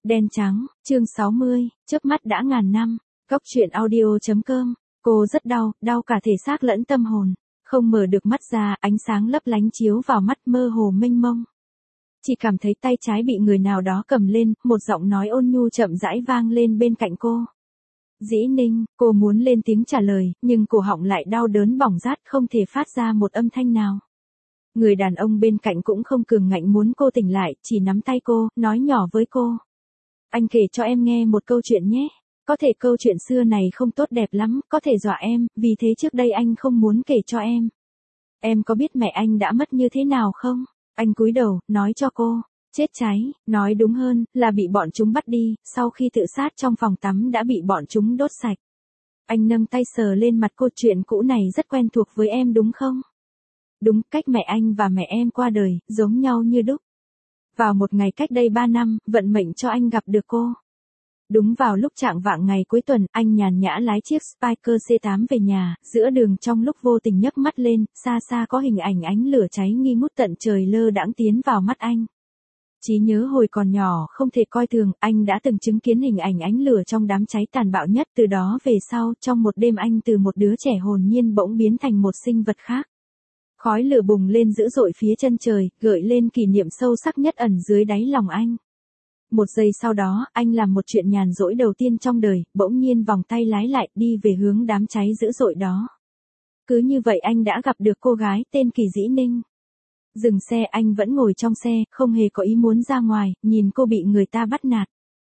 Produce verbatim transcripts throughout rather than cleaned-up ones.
Đen trắng, chương sáu mươi, chớp mắt đã ngàn năm, Cóc truyện audio chấm com, cô rất đau, đau cả thể xác lẫn tâm hồn, không mở được mắt ra, ánh sáng lấp lánh chiếu vào mắt mơ hồ mênh mông. Chỉ cảm thấy tay trái bị người nào đó cầm lên, một giọng nói ôn nhu chậm rãi vang lên bên cạnh cô. Dĩ Ninh, cô muốn lên tiếng trả lời, nhưng cổ họng lại đau đớn bỏng rát không thể phát ra một âm thanh nào. Người đàn ông bên cạnh cũng không cường ngạnh muốn cô tỉnh lại, chỉ nắm tay cô, nói nhỏ với cô. Anh kể cho em nghe một câu chuyện nhé. Có thể câu chuyện xưa này không tốt đẹp lắm, có thể dọa em, vì thế trước đây anh không muốn kể cho em. Em có biết mẹ anh đã mất như thế nào không? Anh cúi đầu, nói cho cô. Chết cháy, nói đúng hơn, là bị bọn chúng bắt đi, sau khi tự sát trong phòng tắm đã bị bọn chúng đốt sạch. Anh nâng tay sờ lên mặt cô, chuyện cũ này rất quen thuộc với em đúng không? Đúng, cách mẹ anh và mẹ em qua đời, giống nhau như đúc. Vào một ngày cách đây ba năm, vận mệnh cho anh gặp được cô. Đúng vào lúc chạng vạng ngày cuối tuần, anh nhàn nhã lái chiếc Spyker C tám về nhà, giữa đường trong lúc vô tình nhấc mắt lên, xa xa có hình ảnh ánh lửa cháy nghi ngút tận trời lơ đãng tiến vào mắt anh. Trí nhớ hồi còn nhỏ không thể coi thường, anh đã từng chứng kiến hình ảnh ánh lửa trong đám cháy tàn bạo nhất, từ đó về sau, trong một đêm anh từ một đứa trẻ hồn nhiên bỗng biến thành một sinh vật khác. Khói lửa bùng lên dữ dội phía chân trời, gợi lên kỷ niệm sâu sắc nhất ẩn dưới đáy lòng anh. Một giây sau đó, anh làm một chuyện nhàn rỗi đầu tiên trong đời, bỗng nhiên vòng tay lái lại, đi về hướng đám cháy dữ dội đó. Cứ như vậy anh đã gặp được cô gái tên Kỳ Dĩ Ninh. Dừng xe, anh vẫn ngồi trong xe, không hề có ý muốn ra ngoài, nhìn cô bị người ta bắt nạt.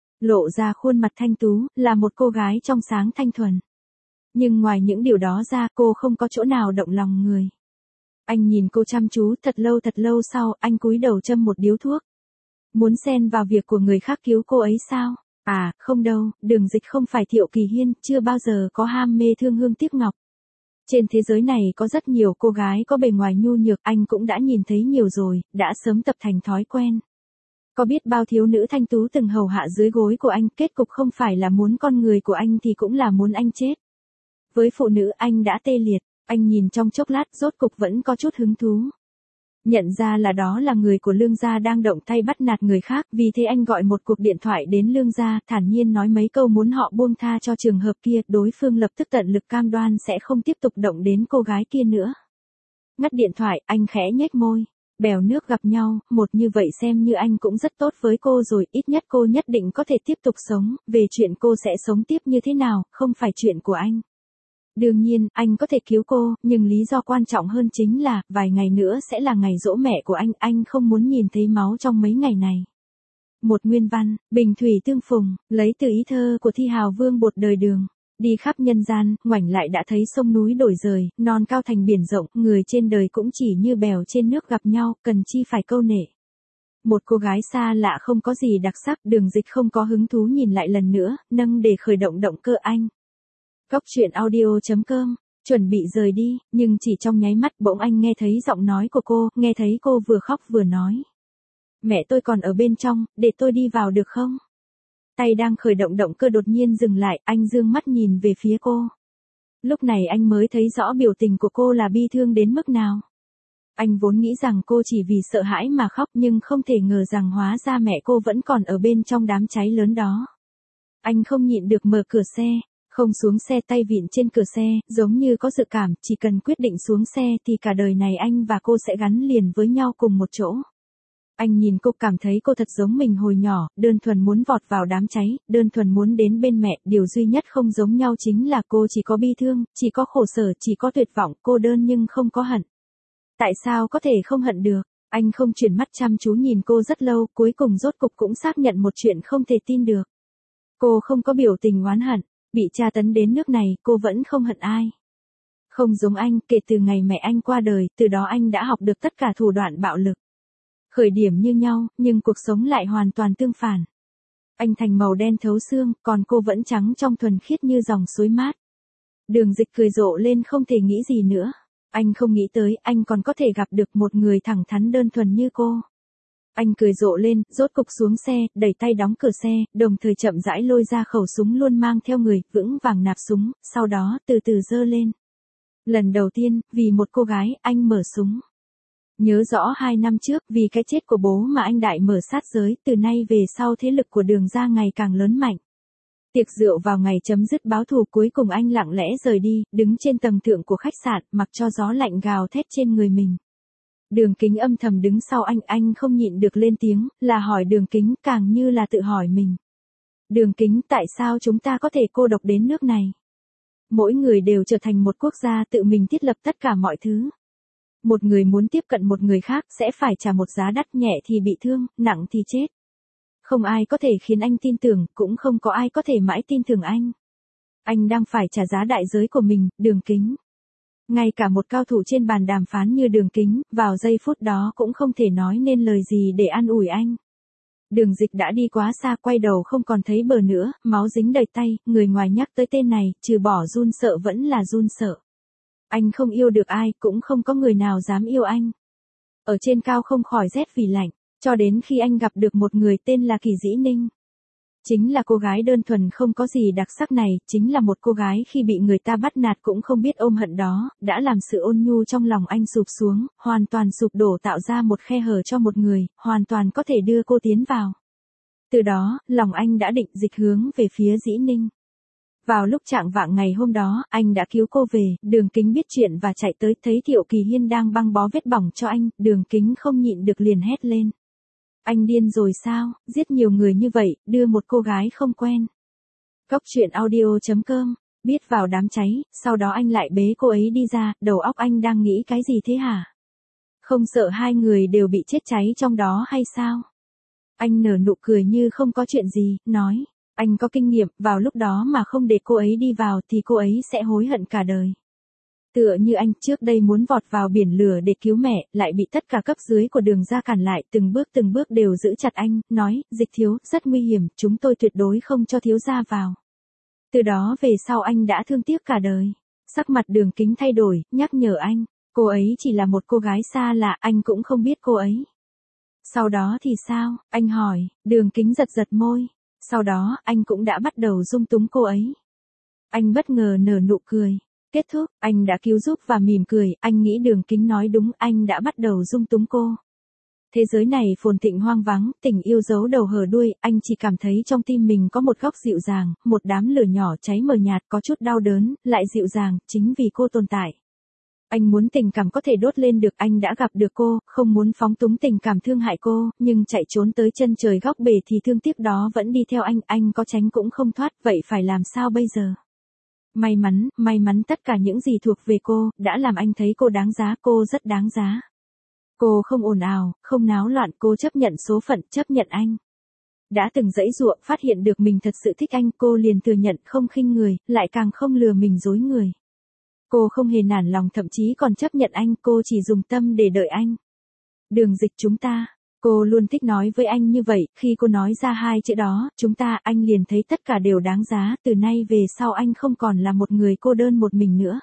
Lộ ra khuôn mặt thanh tú, là một cô gái trong sáng thanh thuần. Nhưng ngoài những điều đó ra, cô không có chỗ nào động lòng người. Anh nhìn cô chăm chú, thật lâu thật lâu sau, anh cúi đầu châm một điếu thuốc. Muốn xen vào việc của người khác cứu cô ấy sao? À, không đâu, Đường Dịch không phải Thiệu Kỳ Hiên, chưa bao giờ có ham mê thương hương tiếc ngọc. Trên thế giới này có rất nhiều cô gái có bề ngoài nhu nhược, anh cũng đã nhìn thấy nhiều rồi, đã sớm tập thành thói quen. Có biết bao thiếu nữ thanh tú từng hầu hạ dưới gối của anh, kết cục không phải là muốn con người của anh thì cũng là muốn anh chết. Với phụ nữ anh đã tê liệt, anh nhìn trong chốc lát rốt cục vẫn có chút hứng thú. Nhận ra là đó là người của Lương gia đang động tay bắt nạt người khác, vì thế anh gọi một cuộc điện thoại đến Lương gia, thản nhiên nói mấy câu muốn họ buông tha cho trường hợp kia, đối phương lập tức tận lực cam đoan sẽ không tiếp tục động đến cô gái kia nữa. Ngắt điện thoại, anh khẽ nhếch môi, bèo nước gặp nhau, một như vậy xem như anh cũng rất tốt với cô rồi, ít nhất cô nhất định có thể tiếp tục sống, về chuyện cô sẽ sống tiếp như thế nào, không phải chuyện của anh. Đương nhiên, anh có thể cứu cô, nhưng lý do quan trọng hơn chính là, vài ngày nữa sẽ là ngày giỗ mẹ của anh, anh không muốn nhìn thấy máu trong mấy ngày này. Một nguyên văn, Bình thủy tương phùng, lấy từ ý thơ của Thi Hào Vương Bột đời Đường. Đi khắp nhân gian, ngoảnh lại đã thấy sông núi đổi rời, non cao thành biển rộng, người trên đời cũng chỉ như bèo trên nước gặp nhau, cần chi phải câu nệ. Một cô gái xa lạ không có gì đặc sắc, Đường Dịch không có hứng thú nhìn lại lần nữa, nâng để khởi động động cơ anh. Cóc truyện audio chấm com, chuẩn bị rời đi, nhưng chỉ trong nháy mắt bỗng anh nghe thấy giọng nói của cô, nghe thấy cô vừa khóc vừa nói. Mẹ tôi còn ở bên trong, để tôi đi vào được không? Tay đang khởi động động cơ đột nhiên dừng lại, anh dương mắt nhìn về phía cô. Lúc này anh mới thấy rõ biểu tình của cô là bi thương đến mức nào. Anh vốn nghĩ rằng cô chỉ vì sợ hãi mà khóc, nhưng không thể ngờ rằng hóa ra mẹ cô vẫn còn ở bên trong đám cháy lớn đó. Anh không nhịn được mở cửa xe. Không xuống xe, tay vịn trên cửa xe, giống như có dự cảm, chỉ cần quyết định xuống xe thì cả đời này anh và cô sẽ gắn liền với nhau cùng một chỗ. Anh nhìn cô cảm thấy cô thật giống mình hồi nhỏ, đơn thuần muốn vọt vào đám cháy, đơn thuần muốn đến bên mẹ, điều duy nhất không giống nhau chính là cô chỉ có bi thương, chỉ có khổ sở, chỉ có tuyệt vọng, cô đơn nhưng không có hận. Tại sao có thể không hận được? Anh không chuyển mắt chăm chú nhìn cô rất lâu, cuối cùng rốt cục cũng xác nhận một chuyện không thể tin được. Cô không có biểu tình oán hận. Bị tra tấn đến nước này, cô vẫn không hận ai. Không giống anh, kể từ ngày mẹ anh qua đời, từ đó anh đã học được tất cả thủ đoạn bạo lực. Khởi điểm như nhau, nhưng cuộc sống lại hoàn toàn tương phản. Anh thành màu đen thấu xương, còn cô vẫn trắng trong thuần khiết như dòng suối mát. Đường Dịch cười rộ lên không thể nghĩ gì nữa. Anh không nghĩ tới, anh còn có thể gặp được một người thẳng thắn đơn thuần như cô. Anh cười rộ lên, rốt cục xuống xe, đẩy tay đóng cửa xe, đồng thời chậm rãi lôi ra khẩu súng luôn mang theo người, vững vàng nạp súng, sau đó từ từ giơ lên. Lần đầu tiên, vì một cô gái, anh mở súng. Nhớ rõ hai năm trước, vì cái chết của bố mà anh đại mở sát giới, từ nay về sau thế lực của Đường gia ngày càng lớn mạnh. Tiệc rượu vào ngày chấm dứt báo thù, cuối cùng anh lặng lẽ rời đi, đứng trên tầng thượng của khách sạn, mặc cho gió lạnh gào thét trên người mình. Đường Kính âm thầm đứng sau anh, anh không nhịn được lên tiếng, là hỏi Đường Kính, càng như là tự hỏi mình. Đường Kính, tại sao chúng ta có thể cô độc đến nước này? Mỗi người đều trở thành một quốc gia tự mình thiết lập tất cả mọi thứ. Một người muốn tiếp cận một người khác sẽ phải trả một giá đắt, nhẹ thì bị thương, nặng thì chết. Không ai có thể khiến anh tin tưởng, cũng không có ai có thể mãi tin tưởng anh. Anh đang phải trả giá đại giới của mình, Đường Kính. Ngay cả một cao thủ trên bàn đàm phán như Đường Kính, vào giây phút đó cũng không thể nói nên lời gì để an ủi anh. Đường Dịch đã đi quá xa, quay đầu không còn thấy bờ nữa, máu dính đầy tay, người ngoài nhắc tới tên này, trừ bỏ run sợ vẫn là run sợ. Anh không yêu được ai, cũng không có người nào dám yêu anh. Ở trên cao không khỏi rét vì lạnh, cho đến khi anh gặp được một người tên là Kỳ Dĩ Ninh. Chính là cô gái đơn thuần không có gì đặc sắc này, chính là một cô gái khi bị người ta bắt nạt cũng không biết ôm hận đó, đã làm sự ôn nhu trong lòng anh sụp xuống, hoàn toàn sụp đổ, tạo ra một khe hở cho một người, hoàn toàn có thể đưa cô tiến vào. Từ đó, lòng anh đã định dịch hướng về phía Dĩ Ninh. Vào lúc chạng vạng ngày hôm đó, anh đã cứu cô về, Đường Kính biết chuyện và chạy tới, thấy Thiệu Kỳ Hiên đang băng bó vết bỏng cho anh, Đường Kính không nhịn được liền hét lên. Anh điên rồi sao, giết nhiều người như vậy, đưa một cô gái không quen. Cốc truyện audio chấm com, biết vào đám cháy, sau đó anh lại bế cô ấy đi ra, đầu óc anh đang nghĩ cái gì thế hả? Không sợ hai người đều bị chết cháy trong đó hay sao? Anh nở nụ cười như không có chuyện gì, nói, anh có kinh nghiệm, vào lúc đó mà không để cô ấy đi vào thì cô ấy sẽ hối hận cả đời. Tựa như anh trước đây muốn vọt vào biển lửa để cứu mẹ, lại bị tất cả cấp dưới của Đường gia cản lại, từng bước từng bước đều giữ chặt anh, nói, Dịch thiếu, rất nguy hiểm, chúng tôi tuyệt đối không cho thiếu gia vào. Từ đó về sau anh đã thương tiếc cả đời. Sắc mặt Đường Kính thay đổi, nhắc nhở anh, cô ấy chỉ là một cô gái xa lạ, anh cũng không biết cô ấy. Sau đó thì sao, anh hỏi, Đường Kính giật giật môi. Sau đó, anh cũng đã bắt đầu dung túng cô ấy. Anh bất ngờ nở nụ cười. Kết thúc, anh đã cứu giúp và mỉm cười, anh nghĩ Đường Kính nói đúng, anh đã bắt đầu dung túng cô. Thế giới này phồn thịnh hoang vắng, tình yêu giấu đầu hở đuôi, anh chỉ cảm thấy trong tim mình có một góc dịu dàng, một đám lửa nhỏ cháy mờ nhạt, có chút đau đớn, lại dịu dàng, chính vì cô tồn tại. Anh muốn tình cảm có thể đốt lên được, anh đã gặp được cô, không muốn phóng túng tình cảm thương hại cô, nhưng chạy trốn tới chân trời góc bể thì thương tiếc đó vẫn đi theo anh, anh có tránh cũng không thoát, vậy phải làm sao bây giờ? May mắn, may mắn tất cả những gì thuộc về cô, đã làm anh thấy cô đáng giá, cô rất đáng giá. Cô không ồn ào, không náo loạn, cô chấp nhận số phận, chấp nhận anh. Đã từng dãy dụa, phát hiện được mình thật sự thích anh, cô liền thừa nhận, không khinh người, lại càng không lừa mình dối người. Cô không hề nản lòng, thậm chí còn chấp nhận anh, cô chỉ dùng tâm để đợi anh. Đường Dịch chúng ta. Cô luôn thích nói với anh như vậy, khi cô nói ra hai chữ đó, chúng ta, anh liền thấy tất cả đều đáng giá, từ nay về sau anh không còn là một người cô đơn một mình nữa.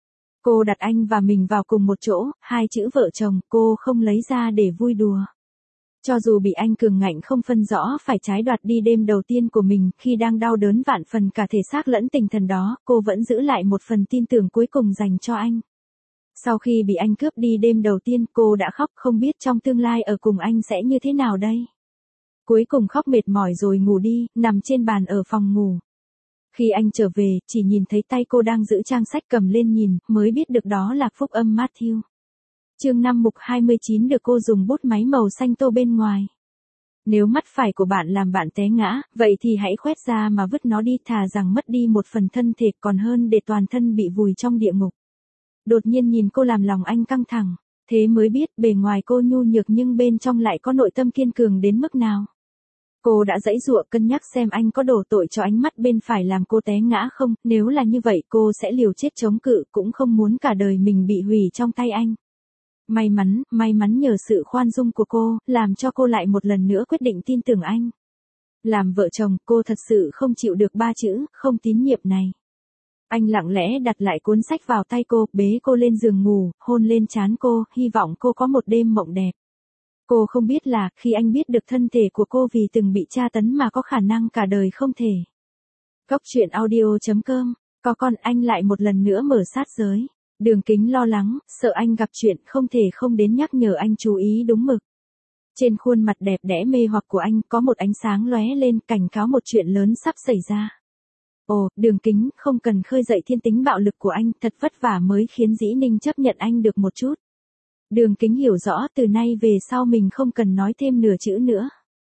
Cô đặt anh và mình vào cùng một chỗ, hai chữ vợ chồng, cô không lấy ra để vui đùa. Cho dù bị anh cường ngạnh không phân rõ phải trái, đoạt đi đêm đầu tiên của mình, khi đang đau đớn vạn phần cả thể xác lẫn tinh thần đó, cô vẫn giữ lại một phần tin tưởng cuối cùng dành cho anh. Sau khi bị anh cướp đi đêm đầu tiên, cô đã khóc, không biết trong tương lai ở cùng anh sẽ như thế nào đây. Cuối cùng khóc mệt mỏi rồi ngủ đi, nằm trên bàn ở phòng ngủ. Khi anh trở về, chỉ nhìn thấy tay cô đang giữ trang sách, cầm lên nhìn, mới biết được đó là phúc âm Matthew. Chương năm mục hai mươi chín được cô dùng bút máy màu xanh tô bên ngoài. Nếu mắt phải của bạn làm bạn té ngã, vậy thì hãy khoét ra mà vứt nó đi, thà rằng mất đi một phần thân thể còn hơn để toàn thân bị vùi trong địa ngục. Đột nhiên nhìn cô làm lòng anh căng thẳng, thế mới biết bề ngoài cô nhu nhược nhưng bên trong lại có nội tâm kiên cường đến mức nào. Cô đã giãy giụa cân nhắc xem anh có đổ tội cho ánh mắt bên phải làm cô té ngã không, nếu là như vậy cô sẽ liều chết chống cự, cũng không muốn cả đời mình bị hủy trong tay anh. May mắn, may mắn nhờ sự khoan dung của cô, làm cho cô lại một lần nữa quyết định tin tưởng anh. Làm vợ chồng, cô thật sự không chịu được ba chữ, không tín nhiệm này. Anh lặng lẽ đặt lại cuốn sách vào tay cô, bế cô lên giường ngủ, hôn lên trán cô, hy vọng cô có một đêm mộng đẹp. Cô không biết là, khi anh biết được thân thể của cô vì từng bị tra tấn mà có khả năng cả đời không thể. Cốc truyện audio chấm com, có con anh lại một lần nữa mở sát giới. Đường Kính lo lắng, sợ anh gặp chuyện không thể không đến nhắc nhở anh chú ý đúng mực. Trên khuôn mặt đẹp đẽ mê hoặc của anh có một ánh sáng lóe lên cảnh cáo một chuyện lớn sắp xảy ra. Ồ, Đường Kính không cần khơi dậy thiên tính bạo lực của anh, thật vất vả mới khiến Dĩ Ninh chấp nhận anh được một chút. Đường Kính hiểu rõ từ nay về sau mình không cần nói thêm nửa chữ nữa.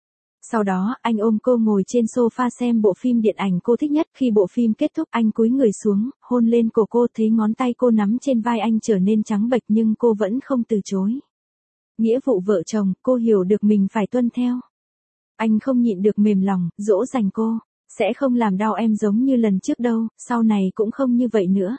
Sau đó, anh ôm cô ngồi trên sofa xem bộ phim điện ảnh cô thích nhất. Khi bộ phim kết thúc anh cúi người xuống, hôn lên cổ cô, thấy ngón tay cô nắm trên vai anh trở nên trắng bệch nhưng cô vẫn không từ chối. Nghĩa vụ vợ chồng, cô hiểu được mình phải tuân theo. Anh không nhịn được mềm lòng, dỗ dành cô. Sẽ không làm đau em giống như lần trước đâu, sau này cũng không như vậy nữa.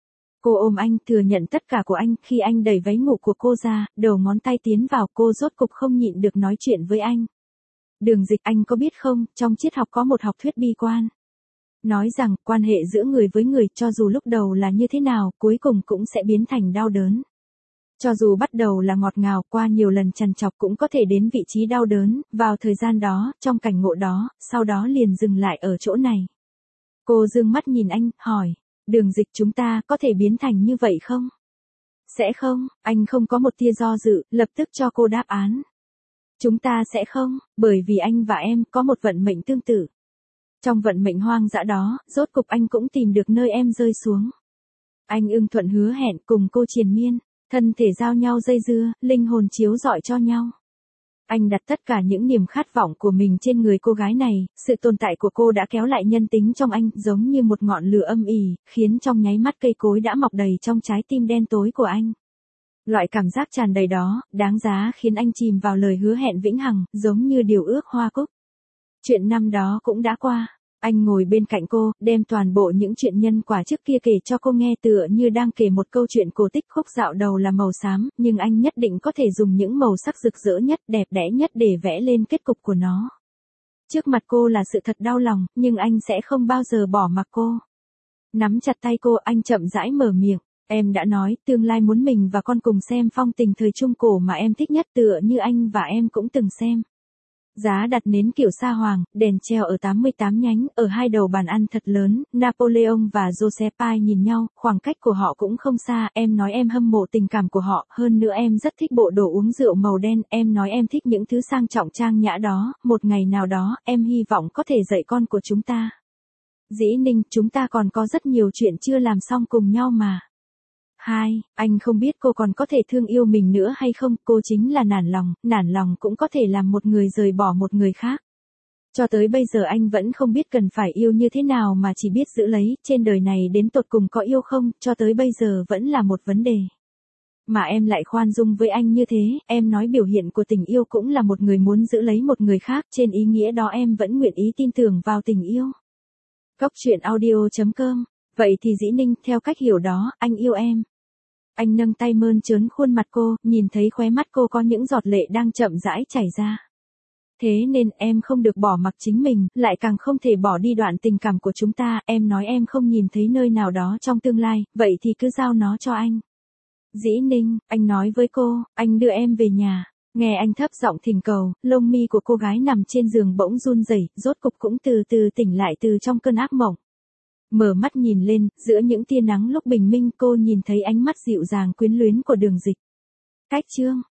Cô ôm anh, thừa nhận tất cả của anh. Khi anh đẩy váy ngủ của cô ra, đầu ngón tay tiến vào, cô rốt cục không nhịn được nói chuyện với anh. Đường Dịch, anh có biết không, trong triết học có một học thuyết bi quan. Nói rằng, quan hệ giữa người với người, cho dù lúc đầu là như thế nào, cuối cùng cũng sẽ biến thành đau đớn. Cho dù bắt đầu là ngọt ngào, qua nhiều lần trằn trọc cũng có thể đến vị trí đau đớn, vào thời gian đó, trong cảnh ngộ đó, sau đó liền dừng lại ở chỗ này. Cô dương mắt nhìn anh, hỏi, Đường Dịch, chúng ta có thể biến thành như vậy không? Sẽ không, anh không có một tia do dự, lập tức cho cô đáp án. Chúng ta sẽ không, bởi vì anh và em có một vận mệnh tương tự. Trong vận mệnh hoang dã đó, rốt cục anh cũng tìm được nơi em rơi xuống. Anh ưng thuận hứa hẹn cùng cô triền miên, thân thể giao nhau dây dưa, linh hồn chiếu rọi cho nhau. Anh đặt tất cả những niềm khát vọng của mình trên người cô gái này, sự tồn tại của cô đã kéo lại nhân tính trong anh, giống như một ngọn lửa âm ỉ, khiến trong nháy mắt cây cối đã mọc đầy trong trái tim đen tối của anh. Loại cảm giác tràn đầy đó, đáng giá khiến anh chìm vào lời hứa hẹn vĩnh hằng, giống như điều ước hoa cúc. Chuyện năm đó cũng đã qua. Anh ngồi bên cạnh cô, đem toàn bộ những chuyện nhân quả trước kia kể cho cô nghe tựa như đang kể một câu chuyện cổ tích. Khúc dạo đầu là màu xám, nhưng anh nhất định có thể dùng những màu sắc rực rỡ nhất, đẹp đẽ nhất để vẽ lên kết cục của nó. Trước mặt cô là sự thật đau lòng, nhưng anh sẽ không bao giờ bỏ mặc cô. Nắm chặt tay cô, anh chậm rãi mở miệng. Em đã nói, tương lai muốn mình và con cùng xem phong tình thời Trung Cổ mà em thích nhất, tựa như anh và em cũng từng xem. Giá đặt nến kiểu sa hoàng, đèn treo ở tám mươi tám nhánh, ở hai đầu bàn ăn thật lớn, Napoleon và Josephine nhìn nhau, khoảng cách của họ cũng không xa, em nói em hâm mộ tình cảm của họ, hơn nữa em rất thích bộ đồ uống rượu màu đen, em nói em thích những thứ sang trọng trang nhã đó, một ngày nào đó, em hy vọng có thể dạy con của chúng ta. Dĩ Ninh, chúng ta còn có rất nhiều chuyện chưa làm xong cùng nhau mà. Hai, anh không biết cô còn có thể thương yêu mình nữa hay không, cô chính là nản lòng, nản lòng cũng có thể làm một người rời bỏ một người khác. Cho tới bây giờ anh vẫn không biết cần phải yêu như thế nào mà chỉ biết giữ lấy, trên đời này đến tột cùng có yêu không, cho tới bây giờ vẫn là một vấn đề. Mà em lại khoan dung với anh như thế, em nói biểu hiện của tình yêu cũng là một người muốn giữ lấy một người khác, trên ý nghĩa đó em vẫn nguyện ý tin tưởng vào tình yêu. Cốc truyện audio chấm com. Vậy thì Dĩ Ninh, theo cách hiểu đó, anh yêu em. Anh nâng tay mơn trớn khuôn mặt cô, nhìn thấy khóe mắt cô có những giọt lệ đang chậm rãi chảy ra. Thế nên em không được bỏ mặc chính mình, lại càng không thể bỏ đi đoạn tình cảm của chúng ta, em nói em không nhìn thấy nơi nào đó trong tương lai, vậy thì cứ giao nó cho anh. Dĩ Ninh, anh nói với cô, anh đưa em về nhà. Nghe anh thấp giọng thỉnh cầu, lông mi của cô gái nằm trên giường bỗng run rẩy, rốt cục cũng từ từ tỉnh lại từ trong cơn ác mộng. Mở mắt nhìn lên, giữa những tia nắng lúc bình minh cô nhìn thấy ánh mắt dịu dàng quyến luyến của Đường Dịch. Cách chương